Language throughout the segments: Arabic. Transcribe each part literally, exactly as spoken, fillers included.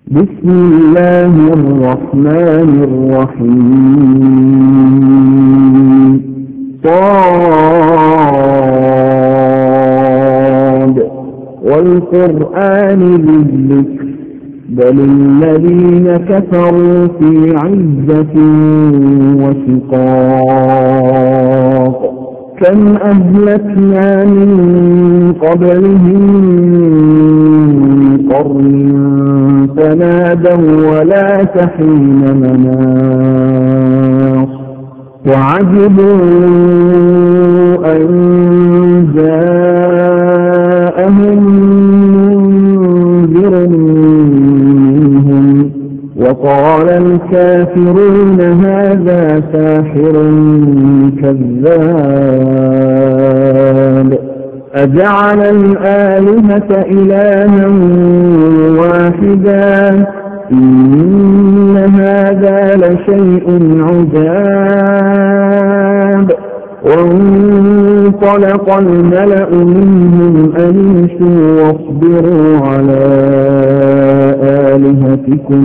بسم الله الرحمن الرحيم صاد والقرآن بالذكر بل الذين كفروا في عزة وشقاق كم أهلكنا من قبلهم قرن فنادوا ولا تحين مناص وعجبوا أن جاءهم منذر منهم وقال الكافرون هذا ساحر كذاب أجعل الآلهة إلها واحدا إن هذا لشيء عجاب وانطلق الملأ منهم أن امشوا واصبروا على آلهتكم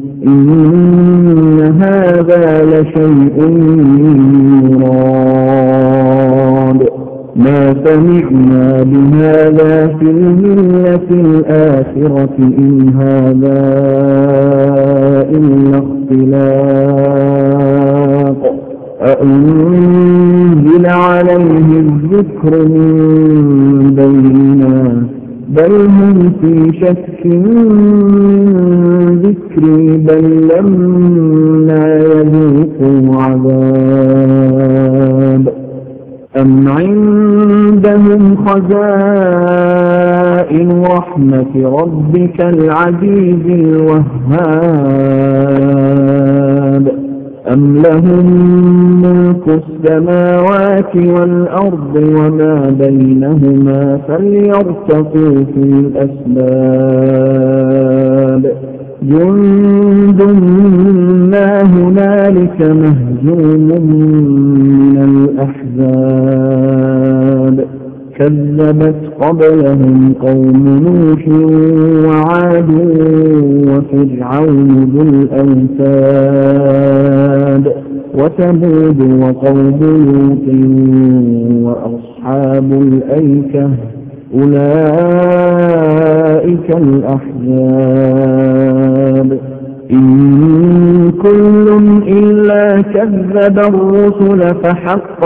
إن هذا لشيء يراد ما سمعنا بهذا في الملة الآخرة إن هذا إلا اختلاق أأنزل عليه الذكر من بيننا بل هم في شك من ذكري بل لما يذوقوا عذاب أم عندهم خزائن رحمة ربك العزيز الوهاب أم لهم ملك السماوات والأرض وما بينهما فليرتقوا في الأسباب جند ما هنالك مهزوم من الأحزاب كذبت قبلهم قوم نوح وعاد وفرعون ذو الأوتاد وثمود وقوم لوط وأصحاب الأيكة أولئك الأحزاب إن كل إلا كذب الرسل فحق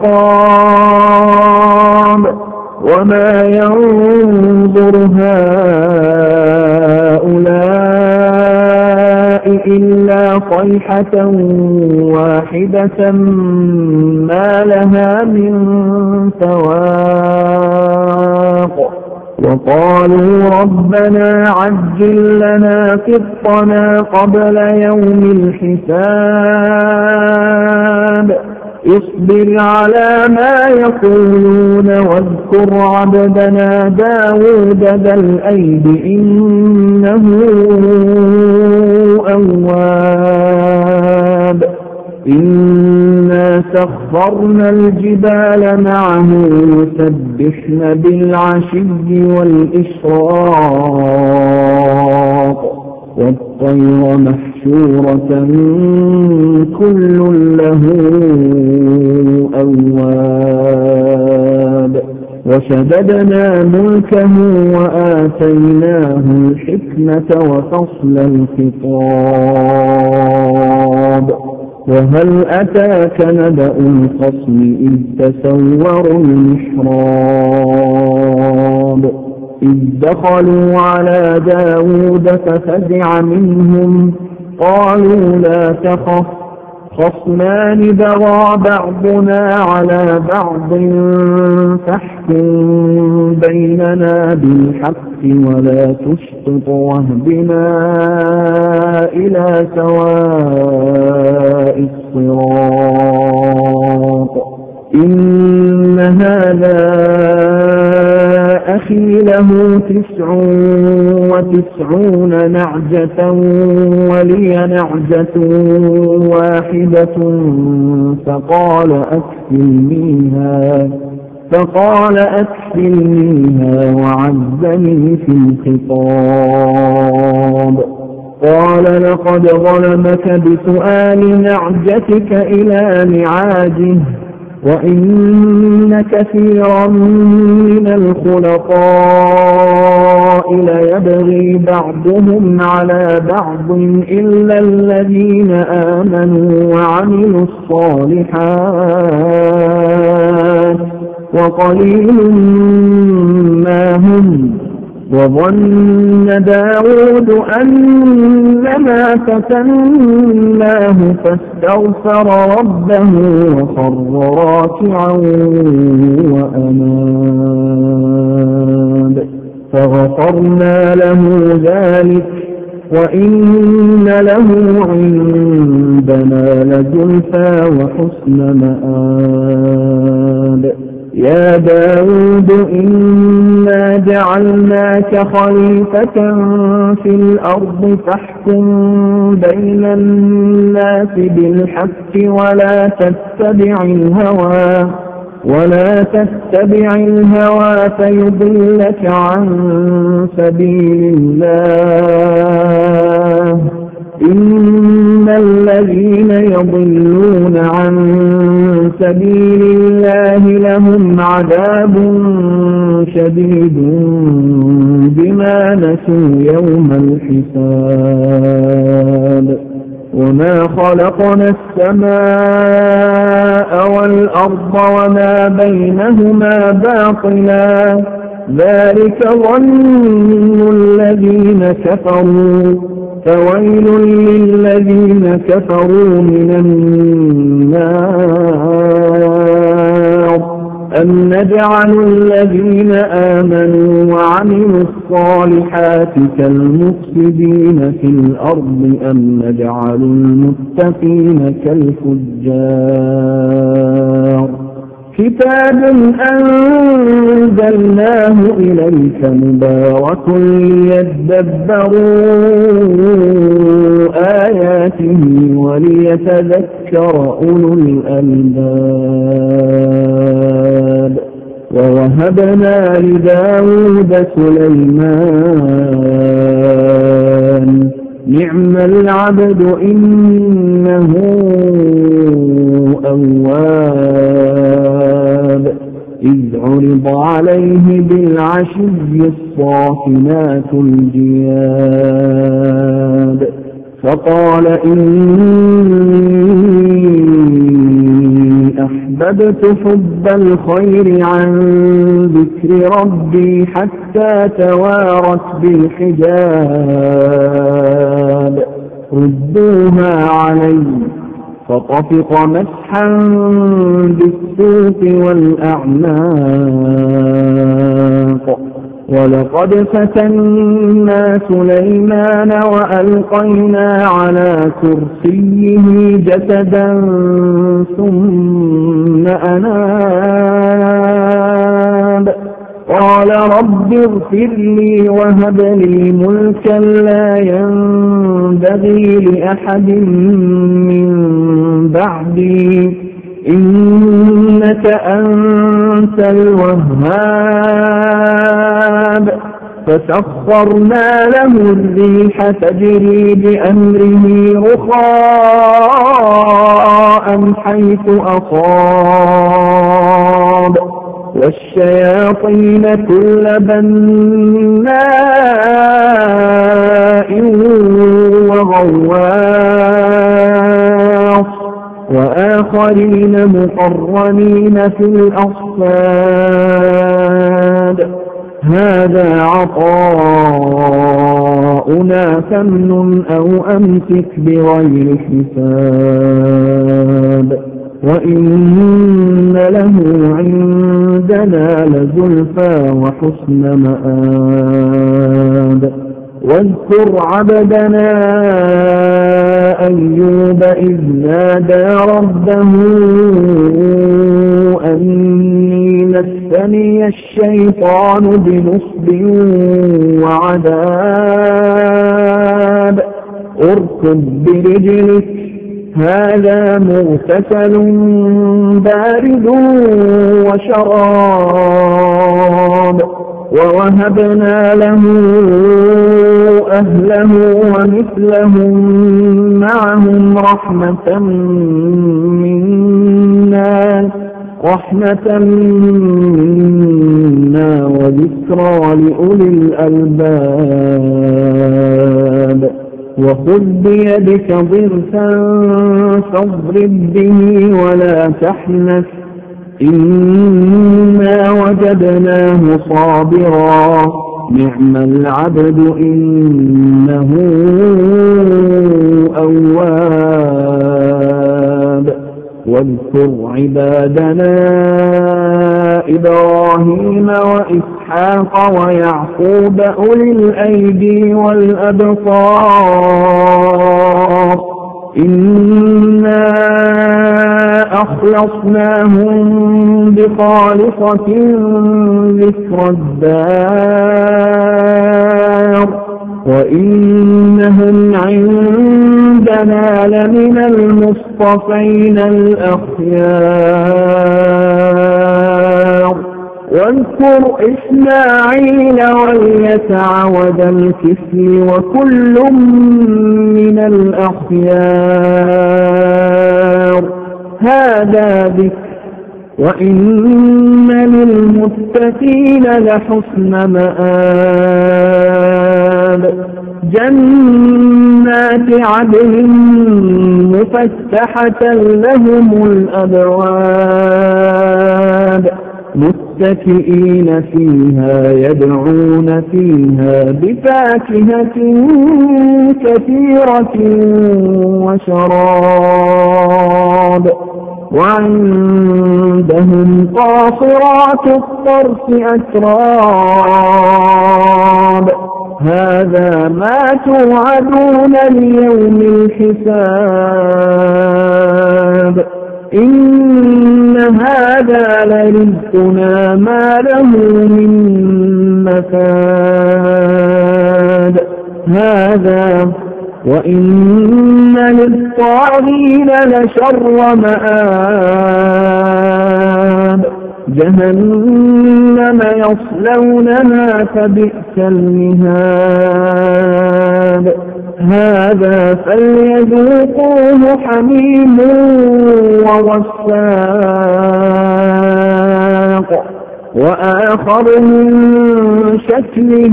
عقاب وما ينظر هؤلاء إلا صيحة واحدة ما لها من فواق وقالوا ربنا عجل لنا قطنا قبل يوم الحساب اصبر على ما يقولون واذكر عبدنا داود ذا الأيد إنه أواب إنا سخرنا الجبال معه يسبحن بالعشي والإشراق والطير محشورة كل له أواب وشددنا ملكه وآتيناه الحكمة وفصل الخطاب وهل أتاك نبأ الخصم إذ تسوروا المحراب إذ دخلوا على داود ففزع منهم قالوا لا تخف خصمان بغى بعضنا على بعض فاحكم بيننا بالحق ولا تشطط واهدنا إلى سواء الصراط إن هذا أخي له تسع وتسعون نعجة ولي نعجة واحدة فقال أكفلنيها فقال أكفلنيها وعزني في الخطاب قال لقد ظلمك بسؤال نعجتك إلى نعاجه وإن كثيرا من الخلطاء ليبغي بعضهم على بعض إلا الذين آمنوا وعملوا الصالحات وقليل ما هم. وظن داود أنما فتناه فاستغفر ربه وخر راكعا وأناب فغفرنا له ذلك وإن له عندنا لزلفى وحسن مآب. يا داود إنا جعلناك خليفة في الأرض فاحكم بين الناس بالحق ولا تتبع الهوى ولا تتبع الهوى فيضلك عن سبيل الله. إن الذين يضلون عن سبيل الله لهم عذاب شديد بما نسوا يوم الحساب. وما خلقنا السماء والأرض وما بينهما باطلا ذلك ظن الذين كفروا فويل للذين كفروا من النار. أم نجعل الذين آمنوا وعملوا الصالحات كالمفسدين في الأرض أم نجعل المتقين كالفجار. كتاب أنزلناه إليك مبارك ليدبروا آياته وليتذكر أولو الألباب. ووهبنا لداود سليمان نعم العبد إنه أواب. إذ عرض عليه بالعشي الصافنات الجياد فقال إني أحببت حب الخير عن ذكر ربي حتى توارت بالحجاب ردوها علي فطفق مسحا بالسوق والأعناق. ولقد فتنا سليمان وألقينا على كرسيه جسدا ثم أناب قال رب اغفر لي وهب لي ملكا لا ينبغي لأحد من بعدي إنك أنت الوهاب. فسخرنا له الريح تجري بأمره رخاء حيث أصاب والشياطين كل بناء وغواص وآخرين مقرنين في الأصفاد. هذا عطاؤنا فامنن أو أمسك بغير حساب وإن له عندنا لزلفى وحسن مآب. واذكر عبدنا أيوب إذ نادى ربه أني مسني الشيطان بنصب وعذاب اركض برجلك هذا مغتسل بارد وشراب. ووهبنا له أهله ومثلهم معهم رحمة منا رحمة منا وذكرى لأولي الألباب وخذ بيدك ضغثا فاضرب به ولا تحنث إنا وجدناه صابرا نعم العبد إنه أواب واذكر عبادنا إبراهيم وإسحاق ويعقوب أولي الأيدي والأبصار إنا أخلصناهم بخالصة ذكر الدار وإنهم عندنا لمن المصطفين الأخيار واذكر إسماعيل واليسع وذا الكفل وكل من الأخيار هذا ذكر وإن للمتقين لحسن مآب جنات عدن مفتحة لهم الأبواب متكئين فيها يدعون فيها بفاكهة كثيرة وشراب وعندهم قاصرات الطرف أتراب هذا ما توعدون ليوم الحساب إن هذا لرزقنا ما له من مفاد هذا وإن للطاغين لشر مآب جهنم يصلونها فبئس المهاد هذا فليذوقوه حميم وغساق وآخر من شكله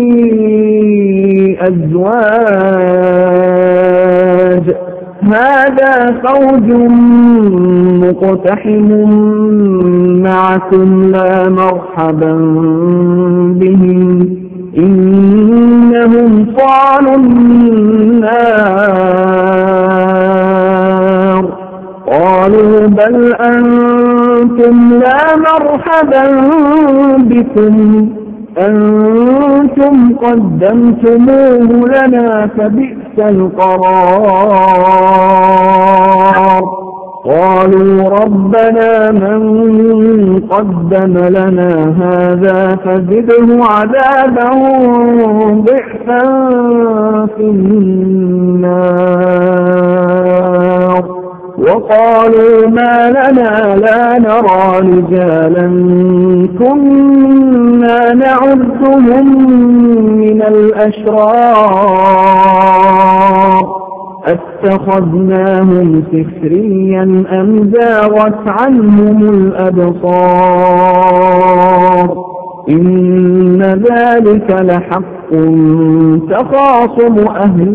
أزواج هذا فوج مقتحم معكم لا مرحبا بهم إنهم صالوا النار قالوا بل أنتم لا مرحبا بكم أنتم قدمتموه لنا فبئس القرار قالوا ربنا من قدم لنا هذا فزده عذابا ضعفا في النار وقالوا ما لنا لا نرى رجالا كنا نعدهم من الأشرار اتخذناهم سخريا أم زاغت عنهم الأبصار إن ذلك لحق تخاصم أهل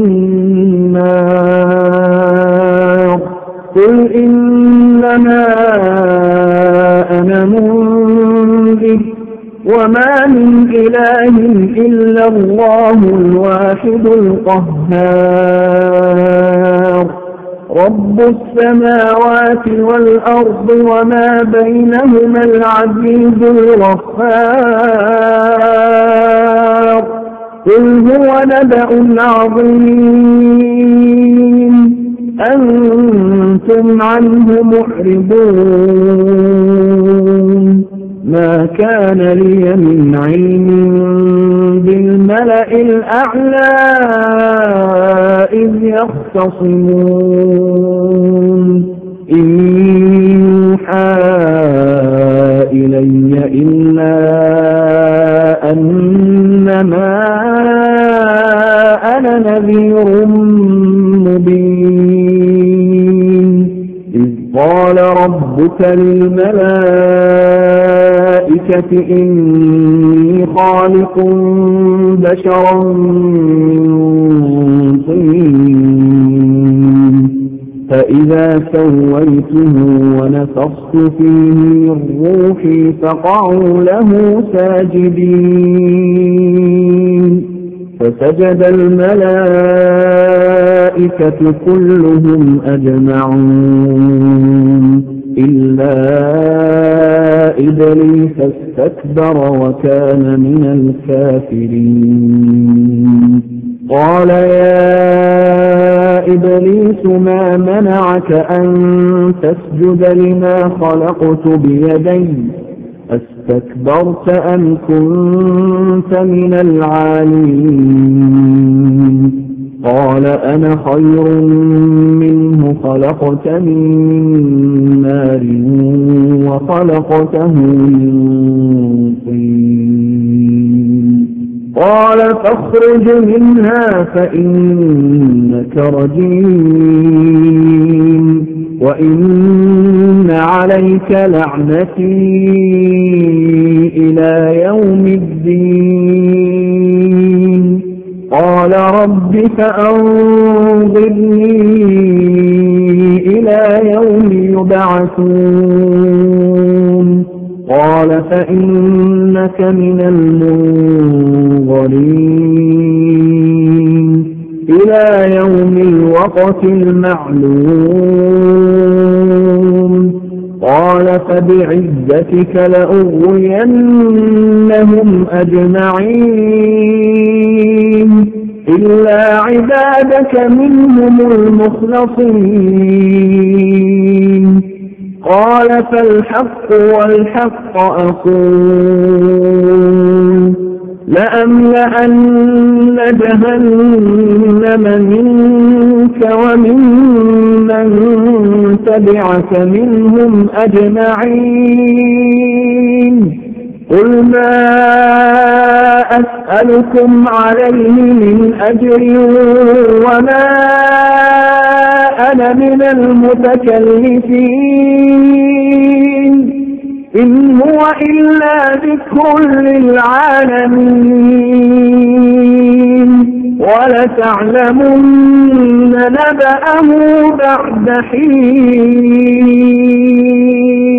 النار قل إنما أنا منذر وما من إله إلا الله الواحد القهار رب السماوات والأرض وما بينهما العزيز الغفار قل هو نبأ عظيم أنتم عنه معرضون ما كان لي من علم بالملأ الأعلى إذ يختصمون إن يوحى إلي إلا أنما نذير مبين إذ قال ربك للملائكة إني خالق بشرا من طين فإذا سويته ونفخت فيه من روحي فقعوا له ساجدين فسجد الملائكة كلهم أجمعون إلا إبليس استكبر وكان من الكافرين قال يا إبليس ما منعك أن تسجد لما خلقت بيدي استكبرت أم كنت من العالين قال أنا خير منه خلقتني من نار وخلقته من طين قال فاخرج منها فإنك رجيم وإن عليك لعنتي إلى يوم الدين قال رب فأنظرني إلى يوم يبعثون قال فإنك من المنظرين إلى يوم الوقت المعلوم قال فبعزتك لأغوينهم أجمعين إلا عبادك منهم المخلصين قال فالحق والحق أقول لأملأن جهنم منك ومن من تبعك منهم أجمعين قل ما أسألكم عليه من أجر وما أنا من المتكلفين إن هو إلا ذكر للعالمين ولتعلمن نبأه بعد حين